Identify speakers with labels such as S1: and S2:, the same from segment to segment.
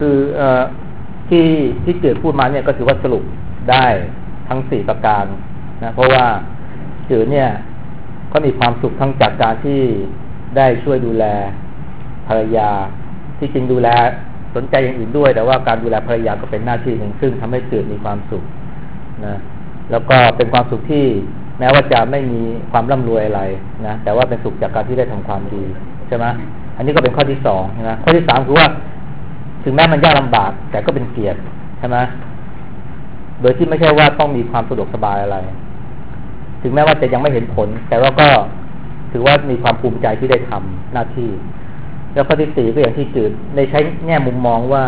S1: คือที่เกิดพูดมาเนี่ยก็ถือว่าสรุปได้ทั้ง4ประการนะเพราะว่าจืดเนี่ยก็มีความสุขทั้งจากการที่ได้ช่วยดูแลภรรยาที่จริงดูแลสนใจอย่างอื่นด้วยแต่ว่าการดูแลภรรยาก็เป็นหน้าที่หนึ่งซึ่งทำให้จืดมีความสุขนะแล้วก็เป็นความสุขที่แม้ว่าจะไม่มีความร่ำรวยอะไรนะแต่ว่าเป็นสุขจากการที่ได้ทำความดีใช่ไหมอันนี้ก็เป็นข้อที่2นะข้อที่3คือว่าถึงแม้มันยากลำบากแต่ก็เป็นเกียรติใช่ไหมโดยที่ไม่ใช่ว่าต้องมีความสะดวกสบายอะไรถึงแม้ว่าจะยังไม่เห็นผลแต่ว่าก็ถือว่ามีความภูมิใจที่ได้ทำหน้าที่แล้วข้อที่4ก็อย่างที่จืดได้ใช้แง่มุมมองว่า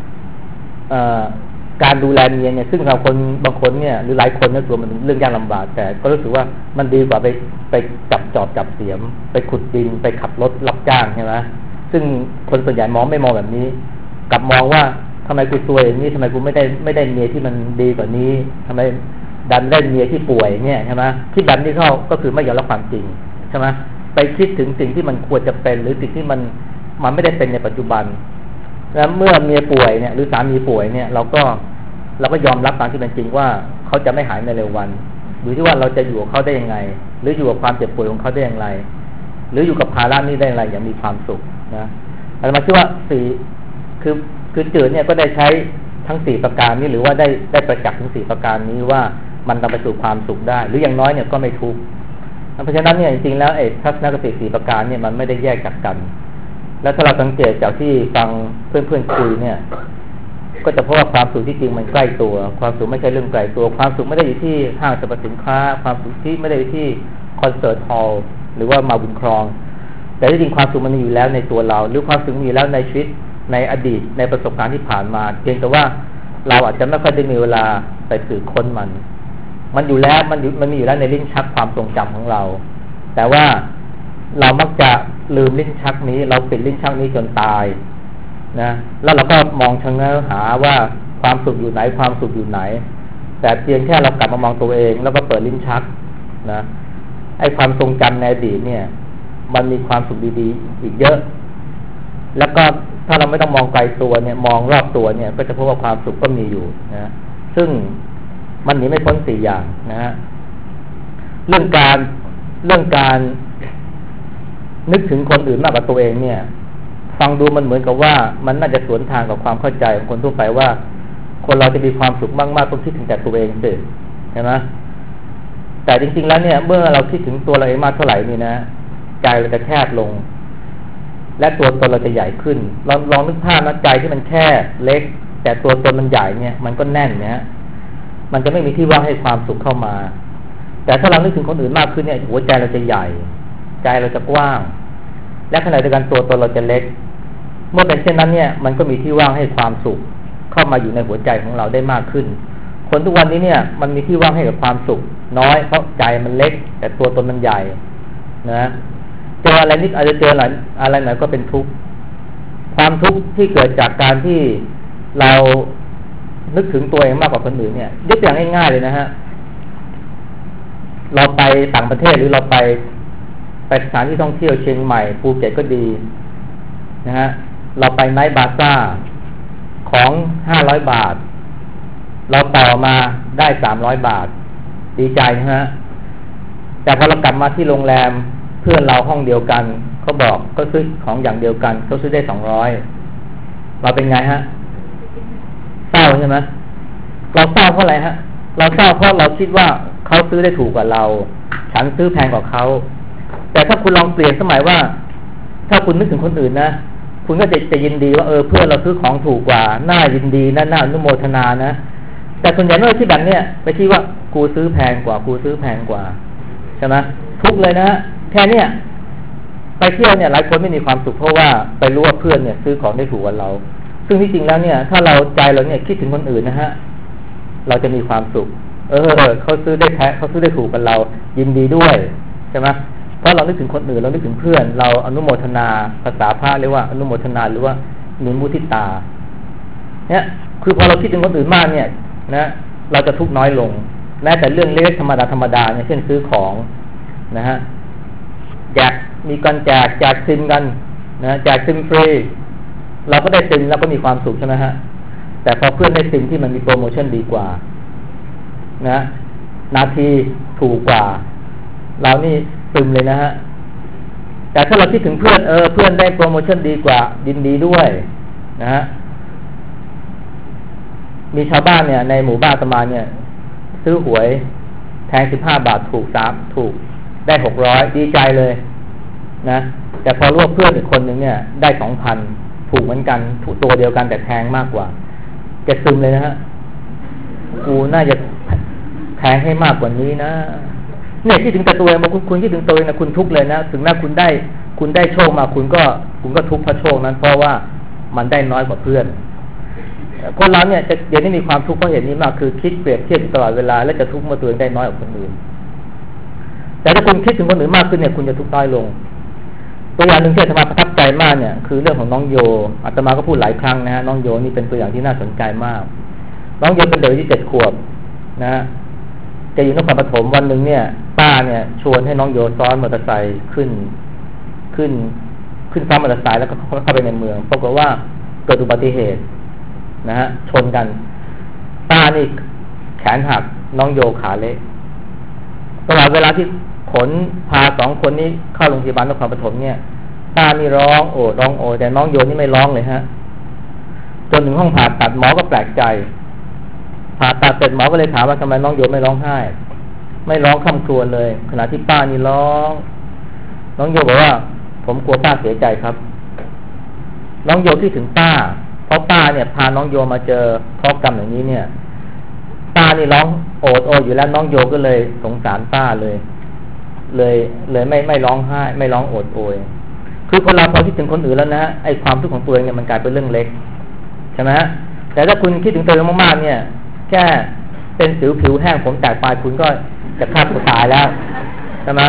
S1: การดูแลเมียเนี่ยซึ่งบางคนเนี่ยหรือหลายคนเนี่ยตัวมันเรื่องยากลำบากแต่ก็รู้สึกว่ามันดีกว่าไปจับจอบจับเสียมไปขุดดินไปขับรถรับจ้างใช่ไหมซึ่งคนส่วนใหญ่ไม่มองแบบนี้กลับมองว่าทำไมกูซวยอย่างนี้ทำไมกูไม่ได้เมียที่มันดีกว่านี้ทำไมดันได้เมียที่ป่วยเนี่ยใช่ไหมคิดแบบนี้เขาก็คือไม่ยอมรับความจริงใช่ไหมไปคิดถึงสิ่งที่มันควรจะเป็นหรือสิ่งที่มันไม่ได้เป็นในปัจจุบันแล้วเมื่อเมียป่วยเนี่ยหรือสามีป่วยเนี่ยเราก็ยอมรับตามที่เป็นจริงว่าเขาจะไม่หายในเร็ววันอยู่ที่ว่าเราจะอยู่กับเขาได้ยังไงหรืออยู่กับความเจ็บป่วยของเขาได้อย่างไรหรืออยู่กับภาระนี้ได้อย่างไรอย่างมีความสุขนะอาตมาคิดว่าคือจืดเนี่ยก็ได้ใช้ทั้ง4ประการนี้หรือว่าได้ประจักษ์ทั้ง4ประการนี้ว่ามันนำไปสู่ความสุขได้หรืออย่างน้อยเนี่ยก็ไม่ทุกข์เพราะฉะนั้นเนี่ยจริงๆแล้วทัศนคติ4ประการเนี่ยมันไม่ได้แยกจากกันแล้วถ้าเราสังเกตจากที่ฟังเพื่อนๆคุยเนี่ยก็จะพบว่าความสุขที่จริงมันใกล้ตัวความสุขไม่ใช่เรื่องไกลตัวความสุขไม่ได้อยู่ที่ห้างสรรพสินค้าความสุขที่ไม่ได้อยู่ที่คอนเสิร์ตฮอลล์หรือว่ามาบุญครองแต่ที่จริงความสุขมันอยู่แล้วในตัวเราหรือความสุขมีอยู่แล้วในชีวิตในอดีตในประสบการณ์ที่ผ่านมาเพียงแต่ว่าเราอาจจะไม่ค่อยได้มีเวลาไปสืบค้นมันอยู่แล้วมันมีอยู่แล้วในลิ้นชักความทรงจำของเราแต่ว่าเรามักจะลืมลิ้นชักนี้เราปิดลิ้นชักนี้จนตายนะแล้วเราก็มองเชิงหาว่าความสุขอยู่ไหนความสุขอยู่ไหนแต่เพียงแค่เรากลับมามองตัวเองแล้วก็เปิดลิ้นชักนะไอ้ความทรงจำในอดีตเนี่ยมันมีความสุขดีๆอีกเยอะแล้วก็ถ้าเราไม่ต้องมองไกลตัวเนี่ยมองรอบตัวเนี่ยก็จะพบว่าความสุขก็มีอยู่นะซึ่งมันหนีไม่พ้น4อย่างนะฮะเรื่องการนึกถึงคนอื่นมากกว่าตัวเองเนี่ยฟังดูมันเหมือนกับว่ามันน่าจะสวนทางกับความเข้าใจของคนทั่วไปว่าคนเราจะมีความสุขมากๆต้องคิดถึงแต่ตัวเองสิใช่ไหมแต่จริงๆแล้วเนี่ยเมื่อเราคิดถึงตัวเราเองมากเท่าไหร่นี่นะใจเราจะแคบลงและตัวตนเราจะใหญ่ขึ้นลองนึกภาพนะใจที่มันแค่เล็กแต่ตัวตนมันใหญ่เนี่ยมันก็แน่นเนี่ยมันจะไม่มีที่ว่างให้ความสุขเข้ามาแต่ถ้าเรานึกถึงคนอื่นมากขึ้นเนี่ยหัวใจเราจะใหญ่ใจเราจะกว้างและขณะเดียวกันตัวตนเราจะเล็กเมื่อเป็นเช่นนั้นเนี่ยมันก็มีที่ว่างให้ความสุขเข้ามาอยู่ในหัวใจของเราได้มากขึ้นคนทุกวันนี้เนี่ยมันมีที่ว่างให้กับความสุขน้อยเพราะใจมันเล็กแต่ตัวตนมันใหญ่นะเจออะไรนิดอาจจะเจออะไรหน่อยก็เป็นทุกข์ความทุกข์ที่เกิดจากการที่เรานึกถึงตัวเองมากกว่าคนอื่นเนี่ยยกตัวอย่างง่ายๆเลยนะฮะเราไปต่างประเทศหรือเราไปสถานที่ท่องเที่ยวเชียงใหม่ภูเก็ตก็ดีนะฮะเราไปไนท์บาซ่าของ500 บาทเราต่อมาได้300 บาทดีใจนะฮะแต่พอเรากลับมาที่โรงแรมเพื่อนเราห้องเดียวกันเขาบอกก็ซื้อของอย่างเดียวกันเขาซื้อได้200เราเป็นไงฮะเศร้าใช่ไหมเราเศร้าเพราะอะไรฮะเราเศร้าเพราะเราคิดว่าเขาซื้อได้ถูกกว่าเราฉันซื้อแพงกว่าเขาแต่ถ้าคุณลองเปลี่ยนสมัยว่าถ้าคุณนึกถึงคนอื่นนะคุณก็จะยินดีว่าเพื่อนเราซื้อของถูกกว่าน่ายินดีน่าอนุโมทนานะแต่ส่วนใหญ่เมื่อที่แบบเนี้ยไปคิดว่ากูซื้อแพงกว่าใช่ไหมทุกเลยนะแค่เนี้ยไปเที่ยวเนี่ยหลายคนไม่มีความสุขเพราะว่าไปรู้ว่าเพื่อนเนี่ยซื้อของได้ถูกกว่าเราซึ่งที่จริงแล้วเนี่ยถ้าเราใจเราเนี่ยคิดถึงคนอื่นนะฮะเราจะมีความสุขเขาซื้อได้แท้เขาซื้อได้ถูกกว่าเรายินดีด้วยใช่ไหมเพราะเรานึกถึงคนอื่นเรานึกถึงเพื่อนเราอนุโมทนาภาษาพระเรียกว่าอนุโมทนาหรือว่ามีมุทิตาเนี่ยคือพอเราคิดถึงคนอื่นมากเนี่ยนะเราจะทุกข์น้อยลงแม้แต่เรื่องเล็กธรรมดาเนี่ยเช่นซื้อของนะฮะแจกมีการแจกซิมกันนะแจกซิมฟรีเราก็ได้ซิมแล้วก็มีความสุขใช่ไหมฮะแต่พอเพื่อนได้ซิมที่มันมีโปรโมชั่นดีกว่านะนาทีถูกกว่าเรานี่ซึมเลยนะฮะแต่ถ้าเราคิดถึงเพื่อนเพื่อนได้โปรโมชั่นดีกว่ายินดีด้วยนะฮะมีชาวบ้านเนี่ยในหมู่บ้านอาตมาเนี่ยซื้อหวยแทง15 บาทถูกได้600ดีใจเลยนะแต่พอรู้ว่าเพื่อนอีกคนนึงเนี่ยได้ 2,000 ถูกเหมือนกันถูกตัวเดียวกันแต่แทงมากกว่าแกซึมเลยนะฮะกูน่าจะแทงให้มากกว่านี้นะเนี่ยคิดถึงแต่ตัวเองคุณคิดถึงตัวเองนะคุณทุกข์เลยนะถึงแม้คุณได้โชคมาคุณก็ทุกข์เพราะโชคนั้นเพราะว่ามันได้น้อยกว่าเพื่อนคนเราเนี่ยเดี๋ยวนี้มีความทุกข์เพราะเหตุนี้มากคือคิดเปรียบเทียบตลอดเวลาและจะทุกข์เมื่อตัวเองได้น้อยกว่าคนอื่นแต่ถ้าคุณคิดถึงคนอื่นมากขึ้นเนี่ยคุณจะทุกข์น้อยลงตัวอย่างหนึ่งที่อาตมาประทับใจมากเนี่ยคือเรื่องของน้องโยอาตมาก็พูดหลายครั้งนะฮะน้องโยนี่เป็นตัวอย่างที่น่าสนใจมากน้องโยเป็นเด็กที่7 ขวบนะฮะแกอยู่นครปฐมวันหนึ่งเนี่ยป้าเนี่ยชวนให้น้องโยซ้อนมอเตอร์ไซค์ขึ้นซ้อนมอเตอร์ไซค์แล้วก็เข้าไปในเมืองปรากฏว่าเกิดอุบัติเหตุนะฮะชนกันป้านี่แขนหักน้องโยขาเละตลอดเวลาที่ขนพา2 คนนี้เข้าโรงพยาบาลนครปฐมเนี่ยป้านี่ร้องโอดแต่น้องโยนี่ไม่ร้องเลยฮะจนถึงห้องผ่าตัดหมอก็แปลกใจผ่าตัดเสร็จหมอก็เลยถามว่าทำไมน้องโยไม่ร้องไห้ไม่ร้องคร่ำครวญเลยขณะที่ป้านี่ร้องน้องโยบอกว่าผมกลัวป้าเสียใจครับน้องโยคิดถึงป้าเพราะป้าเนี่ยพาน้องโยมาเจอข้อกรรมอย่างนี้เนี่ยป้านี่ร้องโอดอยู่แล้วน้องโยก็เลยสงสารป้าเลยไม่ร้องไห้ไม่ร้องโอดโอยคือคนเราพอคิดถึงคนอื่นแล้วนะไอ้ความทุกข์ของตัวเองเนี่ยมันกลายเป็นเรื่องเล็กใช่ไหมแต่ถ้าคุณคิดถึงตัวเองมากๆเนี่ยแค่เป็นสิวผิวแห้งผมแตกปลายคุณก็จะฆ่าตัวตายแล้วใช่ไหม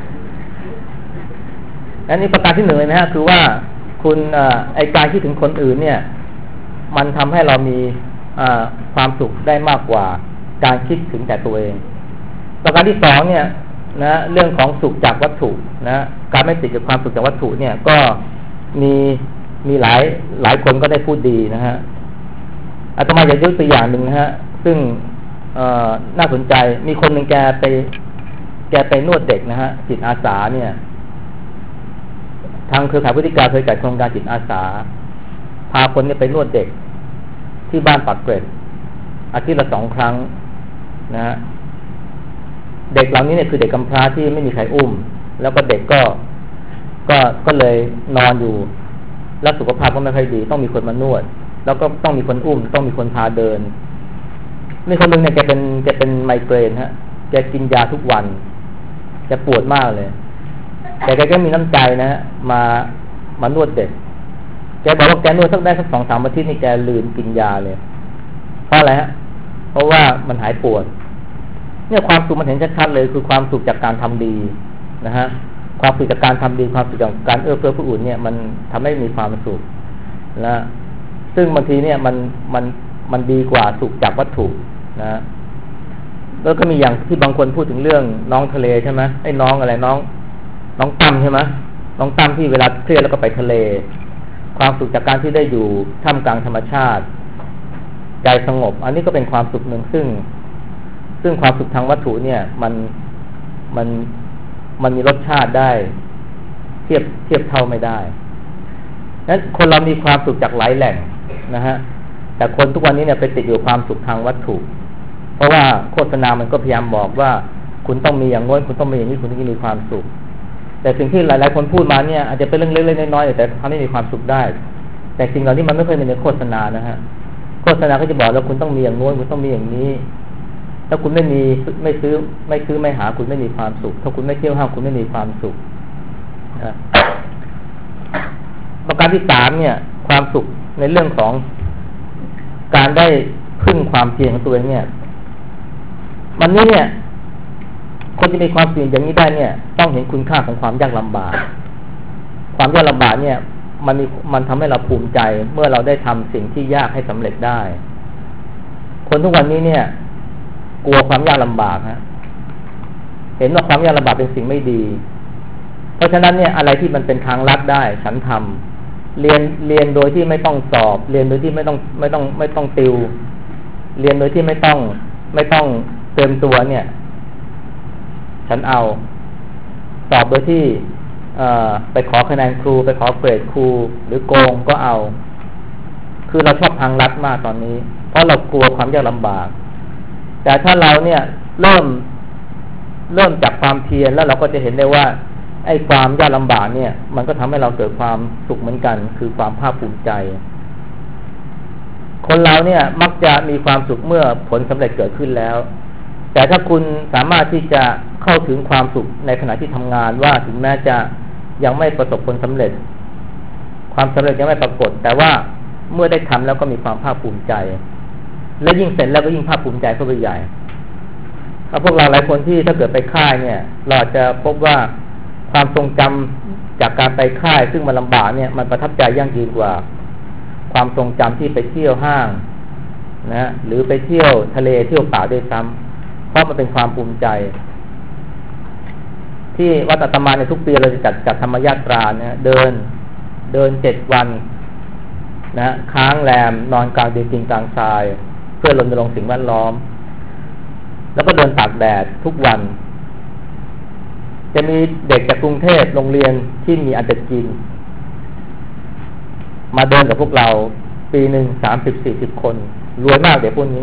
S1: อันนี้ประการที่ 1เลยนะฮะคือว่าคุณไอ้การคิดถึงคนอื่นเนี่ยมันทำให้เรามีความสุขได้มากกว่าการคิดถึงแต่ตัวเองประการที่ 2เนี่ยนะเรื่องของสุขจากวัตถุนะการไม่ติดกับความสุขจากวัตถุเนี่ยก็มีหลายคนก็ได้พูดดีนะฮะอาตมาจะยกตัวอย่างหนึ่งนะฮะซึ่งน่าสนใจมีคนหนึ่งแกไปนวดเด็กนะฮะจิตอาสาเนี่ยทางเครือข่ายพุทธิกาเคยจัดโครงการจิตอาสาพาคนเนี่ยไปนวดเด็กที่บ้านปากเกร็ดอาทิตย์ละ2 ครั้งนะฮะเด็กเหล่านี้เนี่ยคือเด็กกำพร้าที่ไม่มีใครอุ้มแล้วก็เด็กก็เลยนอนอยู่แล้วสุขภาพก็ไม่ค่อยดีต้องมีคนมานวดแล้วก็ต้องมีคนอุ้มต้องมีคนพาเดินมีคนหนึ่งเนี่ยแกเป็นไมเกรนฮะแกกินยาทุกวันแกปวดมากเลยแต่แกก็มีน้ำใจนะฮะมานวดเด็กแกบอกว่าแกนวดสัก 2-3 อาทิตย์นี่แกลืมกินยาเลยเพราะอะไรฮะเพราะว่ามันหายปวดเนี่ยความสุขมันเห็นชัดๆเลยคือความสุขจากการทำดีนะฮะความสุขจากการทำดีความสุขจากการเอื้อเฟื้อผู้อื่นเนี่ยมันทำให้มีความสุขนะซึ่งบางทีเนี่ยมันดีกว่าสุขจากวัตถุนะแล้วก็มีอย่างที่บางคนพูดถึงเรื่องน้องทะเลใช่ไหมไอ้น้องอะไรน้องตั้มใช่ไหมน้องตั้มที่เวลาเครียดแล้วก็ไปทะเลความสุขจากการที่ได้อยู่ท่ามกลางธรรมชาติใจสงบอันนี้ก็เป็นความสุขหนึ่งซึ่งความสุขทางวัตถุเนี่ยมันมีรสชาติได้เทียบเท่าไม่ได้นั้นคนเรามีความสุขจากหลายแหล่งนะฮะแต่คนทุกวันนี้เนี่ยไปติดอยู่ความสุขทางวัตถุเพราะว่าโฆษณามันก็พยายามบอกว่าคุณต้องมีอย่างโน้นคุณต้องมีอย่างนี้คุณถึงจะมีความสุขแต่สิ่งที่หลายๆคนพูดมาเนี่ยอาจจะเป็นเรื่องเล็กๆน้อยๆแต่ทำให้มีความสุขได้แต่สิ่งเหล่านี้มันไม่เคยมีในโฆษณานะฮะโฆษณาเขาจะบอกแล้วคุณต้องมีอย่างโน้นคุณต้องมีอย่างนี้ถ้าคุณไม่ซื้อไม่หาคุณไม่มีความสุขถ้าคุณไม่เที่ยวห้างคุณไม่มีความสุขประการที่ 3เนี่ยความสุขในเรื่องของการได้พึ่งความเพียรของตัวเองเนี่ยวันนี้เนี่ยคนจะมีความเพียรอย่างนี้ได้เนี่ยต้องเห็นคุณค่าของความยากลำบากความยากลำบากเนี่ยมันทำให้เราภูมิใจเมื่อเราได้ทำสิ่งที่ยากให้สำเร็จได้คนทุกวันนี้เนี่ยกลัวความยากลำบากฮะเห็นว่าความยากลำบากเป็นสิ่งไม่ดีเพราะฉะนั้นเนี่ยอะไรที่มันเป็นทางลัดได้ฉันทเรียนโดยที่ไม่ต้องสอบเรียนโดยที่ไม่ต้องติวเรียนโดยที่ไม่ต้องเตรียมตัวเนี่ยฉันเอาสอบโดยที่ไปขอคะแนนครูไปขอเกรดครูหรือโกงก็เอาคือเราชอบทางลัดมากตอนนี้เพราะเรากลัวความยากลำบากแต่ถ้าเราเนี่ยเริ่มจากความเพียรแล้วเราก็จะเห็นได้ว่าไอ้ความยากลำบากเนี่ยมันก็ทำให้เราเกิดความสุขเหมือนกันคือความภาคภูมิใจคนเราเนี่ยมักจะมีความสุขเมื่อผลสำเร็จเกิดขึ้นแล้วแต่ถ้าคุณสามารถที่จะเข้าถึงความสุขในขณะที่ทำงานว่าถึงแม้จะยังไม่ประสบผลสำเร็จความสำเร็จยังไม่ปรากฏแต่ว่าเมื่อได้ทำแล้วก็มีความภาคภูมิใจและยิ่งเสร็จแล้วก็ยิ่งภาคภูมิใจเข้าไปใหญ่พวกเราหลายคนที่ถ้าเกิดไปค่ายเนี่ยเราจะพบว่าความทรงจำจากการไปค่ายซึ่งมันลำบากเนี่ยมันประทับใจยั่งยืนกว่าความทรงจำที่ไปเที่ยวห้างนะหรือไปเที่ยวทะเลเที่ยวป่าด้วยซ้ำเพราะมันเป็นความภูมิใจที่วัดอาตมาในทุกปีเราจะจัดธรรมยาตราเนี่ยเดิน7 วันนะค้างแรมนอนกลางดินจริงกลางทรายเพื่อรณรงค์สิ่งแวดล้อมแล้วก็เดินตากแดดทุกวันจะมีเด็กจากกรุงเทพโรงเรียนที่มีอันจะกินมาเดินกับพวกเราปีหนึ่ง30-40 คนรวยมากเด็กพวกนี้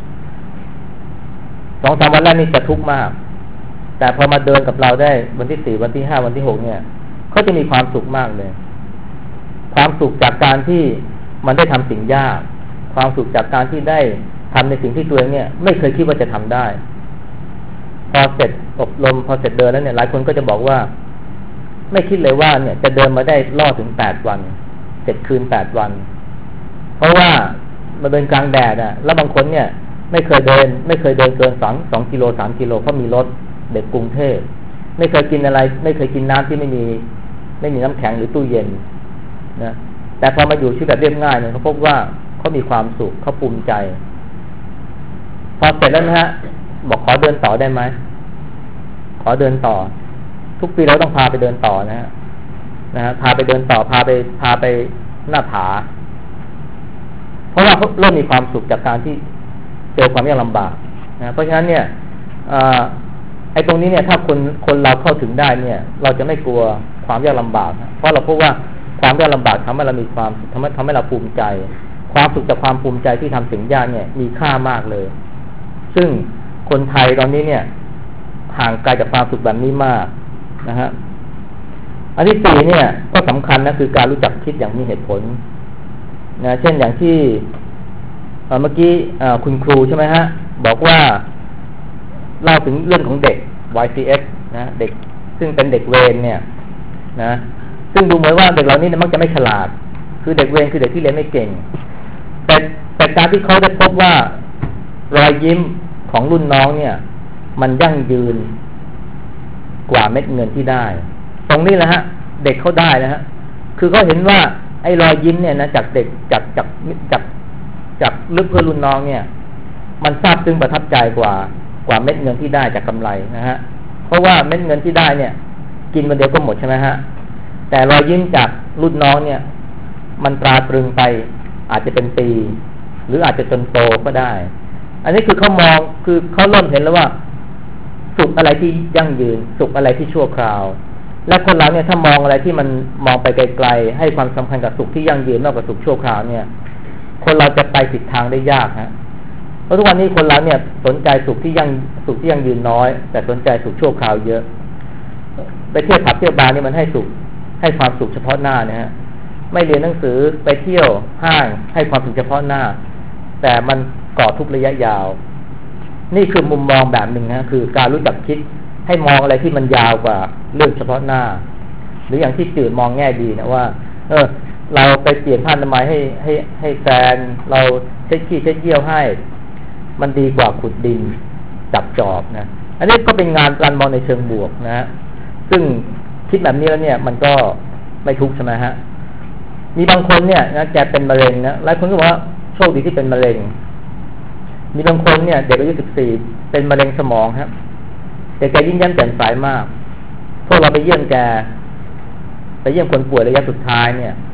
S1: 2-3 วันแรกนี่จะทุกข์มากแต่พอมาเดินกับเราได้วันที่4วันที่5วันที่6เนี่ยเขาจะมีความสุขมากเลยความสุขจากการที่มันได้ทำสิ่งยากความสุขจากการที่ได้ทำในสิ่งที่ตัวเองเนี่ยไม่เคยคิดว่าจะทำได้พอเสร็จอบรมพอเสร็จเดินแล้วเนี่ยหลายคนก็จะบอกว่าไม่คิดเลยว่าเนี่ยจะเดินมาได้รอดถึง8 วัน7 คืน 8 วันเพราะว่ามาเดินกลางแดดอ่ะแล้วบางคนเนี่ยไม่เคยเดินเกิน2 กิโล 3 กิโลเพราะมีรถเด็กกรุงเทพไม่เคยกินอะไรไม่เคยกินน้ำที่ไม่มีน้ำแข็งหรือตู้เย็นนะแต่พอมาอยู่ชีวิตแบบเรียบง่ายเนี่ยเขาพบว่าเขามีความสุขเขาภูมิใจพอเสร็จแล้วนะฮะบอกขอเดินต่อได้ไหมขอเดินต่อทุกปีเราต้องพาไปเดินต่อนะฮะพาไปเดินต่อพาไปหน้าผาเพราะว่าเขาเริ่มมีความสุขจากการที่เจอความยากลำบากนะเพราะฉะนั้นเนี่ยไอ้ตรงนี้เนี่ยถ้าคนเราเข้าถึงได้เนี่ยเราจะไม่กลัวความยากลำบากนะเพราะเราพบว่าความยากลำบากทำให้เรามีความทำให้เราภูมิใจความสุขจากความภูมิใจที่ทำสิ่งยากเนี่ยมีค่ามากเลยซึ่งคนไทยตอนนี้เนี่ยห่างไกลจากความสุขแบบนี้มากนะฮะอันที่4เนี่ยก็สำคัญนะคือการรู้จักคิดอย่างมีเหตุผลนะเช่นอย่างที่เมื่อกี้คุณครูใช่ไหมฮะบอกว่าเล่าถึงเรื่องของเด็ก YCS นะเด็กซึ่งเป็นเด็กเวรเนี่ยนะซึ่งดูเหมือนว่าเด็กเหล่านี้มักจะไม่ฉลาดคือเด็กเวรคือเด็กที่เรียนไม่เก่งแต่การที่เขาได้พบว่ารอยยิ้มของรุ่นน้องเนี่ยมันยั่งยืนกว่าเม็ดเงินที่ได้ตรงนี้แหละฮะเด็กเขาได้นะฮะคือเขาเห็นว่าไอ้รอยยิ้มเนี่ยนะจากเด็กจากลึกเพื่อรุ่นน้องเนี่ยมันซาบซึ้งประทับใจกว่าเม็ดเงินที่ได้จากกำไรนะฮะเพราะว่าเม็ดเงินที่ได้เนี่ยกินวันเดียวก็หมดใช่ไหมฮะแต่รอยยิ้มจากรุ่นน้องเนี่ยมันตราตรึงไปอาจจะเป็นปีหรืออาจจะจนโตก็ได้อันนี้คือเขามองคือเขาเริ่มเห็นแล้วว่าสุขอะไรที่ยั่งยืนสุขอะไรที่ชั่วคราวและคนเราเนี่ยถ้ามองอะไรที่มันมองไปไกลๆให้ความสำคัญกับสุขที่ยั่งยืนมากกว่าสุขชั่วคราวเนี่ยคนเราจะไปผิดทางได้ยากฮะเพราะทุกวันนี้คนเราเนี่ยสนใจสุขที่ยั่งยืนน้อยแต่สนใจสุขชั่วคราวเยอะไปเที่ยวผับเที่ยวบาร์นี่มันให้ความสุขเฉพาะหน้านะฮะไม่เรียนหนังสือไปเที่ยวห้างให้ความสุขเฉพาะหน้าแต่มันก่อทุกข์ระยะยาวนี่คือมุมมองแบบหนึ่งนะคือการรู้จักคิดให้มองอะไรที่มันยาวกว่าเรื่องเฉพาะหน้าหรืออย่างที่จืดมองแง่ดีนะว่าเราไปเปลี่ยนผ้าอนามัยให้แฟนเราเช็ดขี้เช็ดเยี่ยวให้มันดีกว่าขุดดินจับจอบนะอันนี้ก็เป็นงานการมองในเชิงบวกนะซึ่งคิดแบบนี้แล้วเนี่ยมันก็ไม่ทุกข์ใช่ไหมฮะมีบางคนเนี่ยนะแกเป็นมะเร็งนะหลายคนก็บอกว่าโชคดีที่เป็นมะเร็งมีบางคนเนี่ยเด็กอายุ14เป็นมะเร็งสมองครับแต่แกยิ้มแย้มแจ่มใสมากพวกเราไปเยี่ยมแกไปเยี่ยมคนป่วยระยะสุดท้ายเนี่ย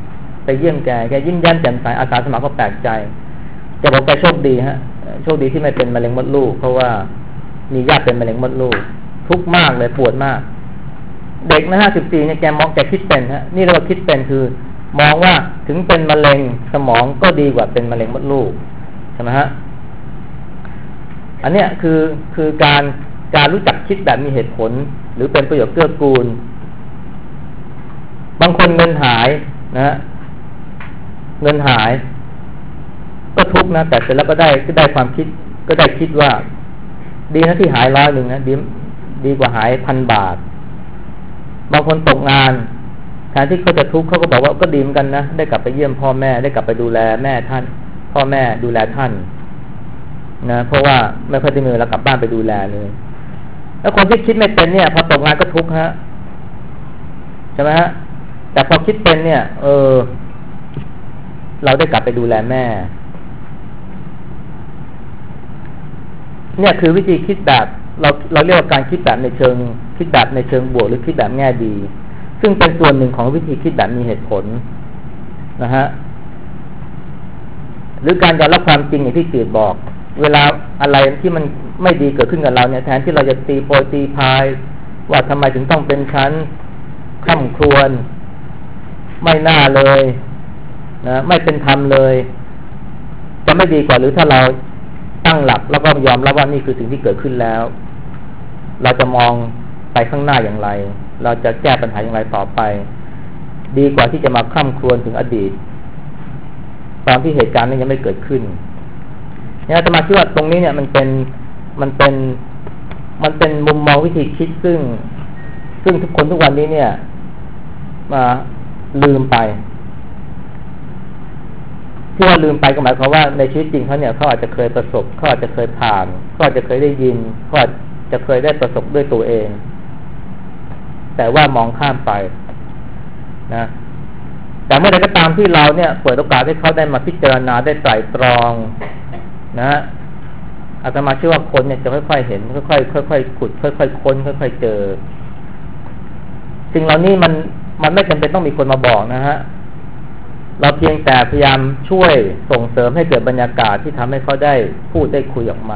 S1: ไปเยี่ยมแกยิ้มแย้มแจ่มใสอาสาสมัครก็แปลกใจจะบอกแกโชคดีฮะโชคดีที่ไม่เป็นมะเร็งมดลูกเพราะว่ามีญาติเป็นมะเร็งมดลูกทุกข์มากเลยปวดมากเด็กนะ54เนี่ยแกมองแกคิดเป็นฮะนี่เราคิดเป็นคือมองว่าถึงเป็นมะเร็งสมองก็ดีกว่าเป็นมะเร็งมดลูกใช่ไหมฮะอันเนี้ยคือการรู้จักคิดแบบมีเหตุผลหรือเป็นประโยชน์เกื้อกูลบางคนเงินหายนะเงินหายก็ทุกข์นะแต่เสร็จแล้วก็ได้ความคิดก็ได้คิดว่าดีนะที่หาย100นะดีกว่าหาย1,000 บาทบางคนตกงานแทนที่เขาจะทุกข์เขาก็บอกว่าก็ดีเหมือนกันนะได้กลับไปเยี่ยมพ่อแม่ได้กลับไปดูแลแม่ท่านพ่อแม่ดูแลท่านนะเพราะว่าไม่ค่อยได้มีเวลากลับบ้านไปดูแลเลยแล้วคนที่คิดไม่เป็นเนี่ยพอตกงานก็ทุกข์ฮะใช่ไหมฮะแต่พอคิดเป็นเนี่ยเราได้กลับไปดูแลแม่เนี่ยคือวิธีคิดแบบเราเรียกว่าการคิดแบบในเชิงบวกหรือคิดแบบแง่ดีซึ่งเป็นส่วนหนึ่งของวิธีคิดแบบมีเหตุผลนะฮะหรือการยอมรับความจริงอย่างที่จืดบอกเวลาอะไรที่มันไม่ดีเกิดขึ้นกับเราเนี่ยแทนที่เราจะตีโพยตีพายว่าทำไมถึงต้องเป็นชั้นค่ำครวญไม่น่าเลยนะไม่เป็นธรรมเลยจะไม่ดีกว่าหรือถ้าเราตั้งหลักแล้วก็ยอมรับว่านี่คือสิ่งที่เกิดขึ้นแล้วเราจะมองไปข้างหน้าอย่างไรเราจะแก้ปัญหาอย่างไรต่อไปดีกว่าที่จะมาคร่ำครวญถึงอดีตตอนที่เหตุการณ์นั้นยังไม่เกิดขึ้นเนี่ยอาตมาคิดว่าตรงนี้เนี่ยมันเป็นมุมมองวิธีคิดซึ่งทุกคนทุกวันนี้เนี่ยมาลืมไปที่ว่าลืมไปก็หมายความว่าในชีวิตจริงเขาเนี่ยเขาอาจจะเคยประสบเขาอาจจะเคยผ่านเขาอาจจะเคยได้ยินเขาอาจจะเคยได้ประสบด้วยตัวเองแต่ว่ามองข้ามไปนะแต่เมื่อใดก็ตามที่เราเนี่ยเปิดโอกาสให้เขาได้มาพิจารณาได้ไตร่ตรองนะอาตมาเชื่อว่าคนเนี่ยจะค่อยๆเห็นค่อยๆค่อยๆขุดค่อยๆค้นค่อยๆเจอสิ่งเหล่านี้มันไม่จำเป็นต้องมีคนมาบอกนะฮะเราเพียงแต่พยายามช่วยส่งเสริมให้เกิดบรรยากาศที่ทำให้เขาได้พูดได้คุยออกมา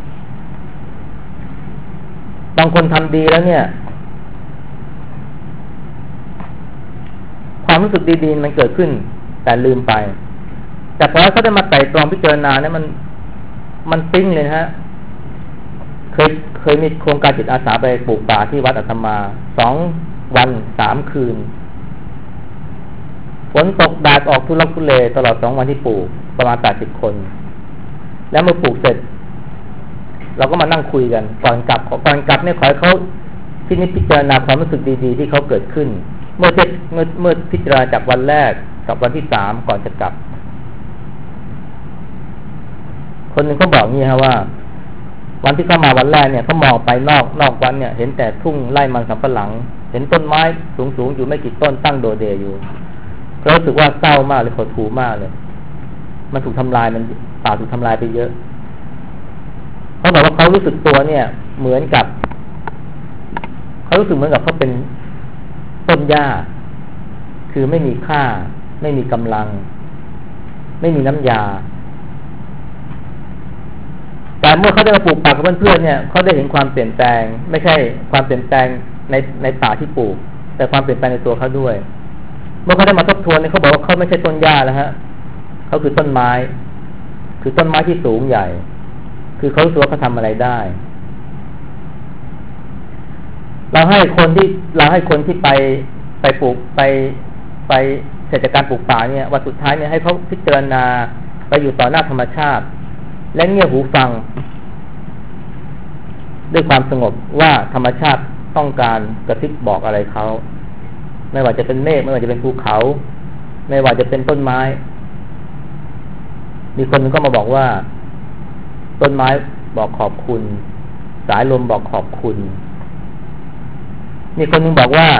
S1: บางคนทำดีแล้วเนี่ยความรู้สึกดีๆมันเกิดขึ้นแต่ลืมไปแต่พอเขาได้มาไต่ตรองพิจารณาเนี่ยมันปิ้งเลยฮะเคยมีโครงการจิตอาสาไปปลูกป่าที่วัดอาตมา2 วัน 3 คืนฝนตกแดดออกทุลักทุเลตลอด2 วันที่ปลูกประมาณ80 คนแล้วเมื่อปลูกเสร็จเราก็มานั่งคุยกันก่อนกลับเนี่ยขอให้เขาที่นี่พิจารณาความรู้สึกดีๆที่เขาเกิดขึ้นเมื่อพิจารณาจากวันแรกกับวันที่3ก่อนจะกลับคนหนึ่งเขาบอกงี้ฮะว่าวันที่เข้ามาวันแรกเนี่ยเขามองไปนอกวันเนี่ยเห็นแต่ทุ่งไร่มันสำปะหลังเห็นต้นไม้สูงอยู่ไม่กี่ต้นตั้งโดดเด่นอยู่เขารู้สึกว่าเศร้ามากเลยหดหู่มากเลยมันถูกทำลายมันป่าถูกทำลายไปเยอะเขาบอกว่าเขารู้สึกตัวเนี่ยเหมือนกับเขารู้สึกเหมือนกับเขาเป็นต้นหญ้าคือไม่มีค่าไม่มีกำลังไม่มีน้ำยาแต่เมื่อเขาได้มาปลูกป่ากับเพื่อนๆเนี่ยเขาได้เห็นความเปลี่ยนแปลงไม่ใช่ความเปลี่ยนแปลงในป่าที่ปลูกแต่ความเปลี่ยนแปลงในตัวเขาด้วยเมื่อเขาได้มาทบทวนเนี่ยเขาบอกว่าเขาไม่ใช่ต้นหญ้าแล้วฮะเขาคือต้นไม้คือต้นไม้ที่สูงใหญ่คือเขารู้ว่าเขาทำอะไรได้เราให้คนที่ไปปลูกไปเสร็จจากการปลูกป่าเนี่ยวันสุดท้ายเนี่ยให้เขาพิจารณาไปอยู่ต่อหน้าธรรมชาติและเงี่ยหูฟังด้วยความสงบว่าธรรมชาติต้องการกระซิบบอกอะไรเขาไม่ว่าจะเป็นเมฆไม่ว่าจะเป็นภูเขาไม่ว่าจะเป็นต้นไม้มีคนนึงก็มาบอกว่าต้นไม้บอกขอบคุณสายลมบอกขอบคุณมีคนนึงบอกว่า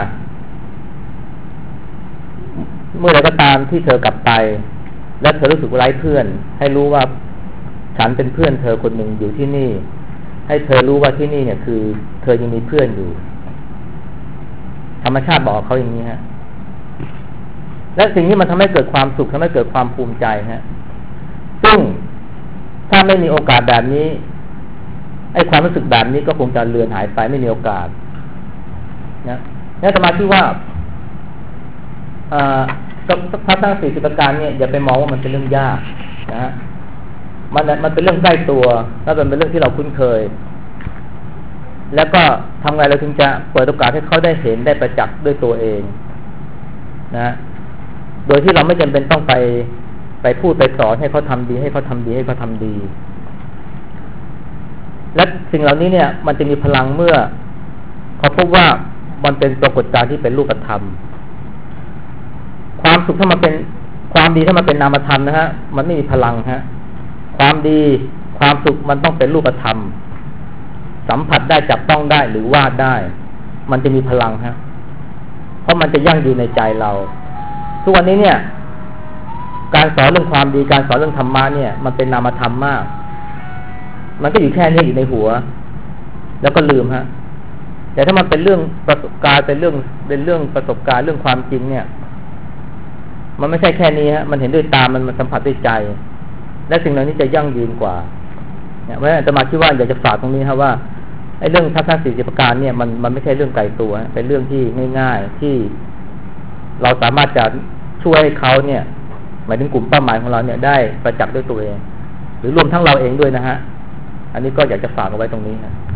S1: เมื่อใดก็ตามที่เธอกลับไปและเธอรู้สึกไร้เพื่อนให้รู้ว่าฉันเป็นเพื่อนเธอคนหนึ่งอยู่ที่นี่ให้เธอรู้ว่าที่นี่เนี่ยคือเธอยังมีเพื่อนอยู่ธรรมชาติบอกเขาอย่างนี้ฮะและสิ่งนี้มันทำให้เกิดความสุขทำให้เกิดความภูมิใจฮะซึ่งถ้าไม่มีโอกาสแบบนี้ไอ้ความรู้สึกแบบนี้ก็คงจะเลือนหายไปไม่มีโอกาสนะนี่สมาธิว่าทัศนคติประการเนี่ยอย่าไปมองว่ามันเป็นเรื่องยากนะฮะมันเป็นเรื่องใกล้ตัวแล้วเป็นเรื่องที่เราคุ้นเคยแล้วก็ทำไงเราถึงจะเปิดโอกาสให้เขาได้เห็นได้ประจักษ์ด้วยตัวเองนะโดยที่เราไม่จำเป็นต้องไปพูดไปสอนให้เขาทำดีให้เขาทำดีให้เขาทำดีและสิ่งเหล่านี้เนี่ยมันจะมีพลังเมื่อเขาพบว่ามันเป็นปรากฏการณ์ที่เป็นรูปธรรมความสุขถ้ามันเป็นความดีถ้ามันเป็นนามธรรมนะฮะมันไม่มีพลังฮะความดีความสุขมันต้องเป็นรูปธรรมสัมผัสได้จับต้องได้หรือวาดได้มันจะมีพลังฮะเพราะมันจะยั่งอยู่ในใจเราทุกวันนี้เนี่ยการสอนเรื่องความดีการสอนเรื่องธรรมะเนี่ยมันเป็นนามธรรมมากมันก็อยู่แค่นี้อยู่ในหัวแล้วก็ลืมฮะแต่ถ้ามันเป็นเรื่องประสบการณ์เป็นเรื่องประสบการณ์เรื่องความจริงเนี่ยมันไม่ใช่แค่นี้ฮะมันเห็นด้วยตามันสัมผัสด้วยใจและสิ่งเหล่านี้จะยั่งยืนกว่าเนี่ยเพราะฉะนั้นอาตมาคิดว่าอยากจะฝากตรงนี้ครับว่าไอ้เรื่องทัศนคติประการเนี่ยมันไม่ใช่เรื่องไกลตัวเป็นเรื่องที่ง่ายๆที่เราสามารถจะช่วยให้เขาเนี่ยหมายถึงกลุ่มเป้าหมายของเราเนี่ยได้ประจักษ์ด้วยตัวเองหรือรวมทั้งเราเองด้วยนะฮะอันนี้ก็อยากจะฝากเอาไว้ตรงนี้ครับ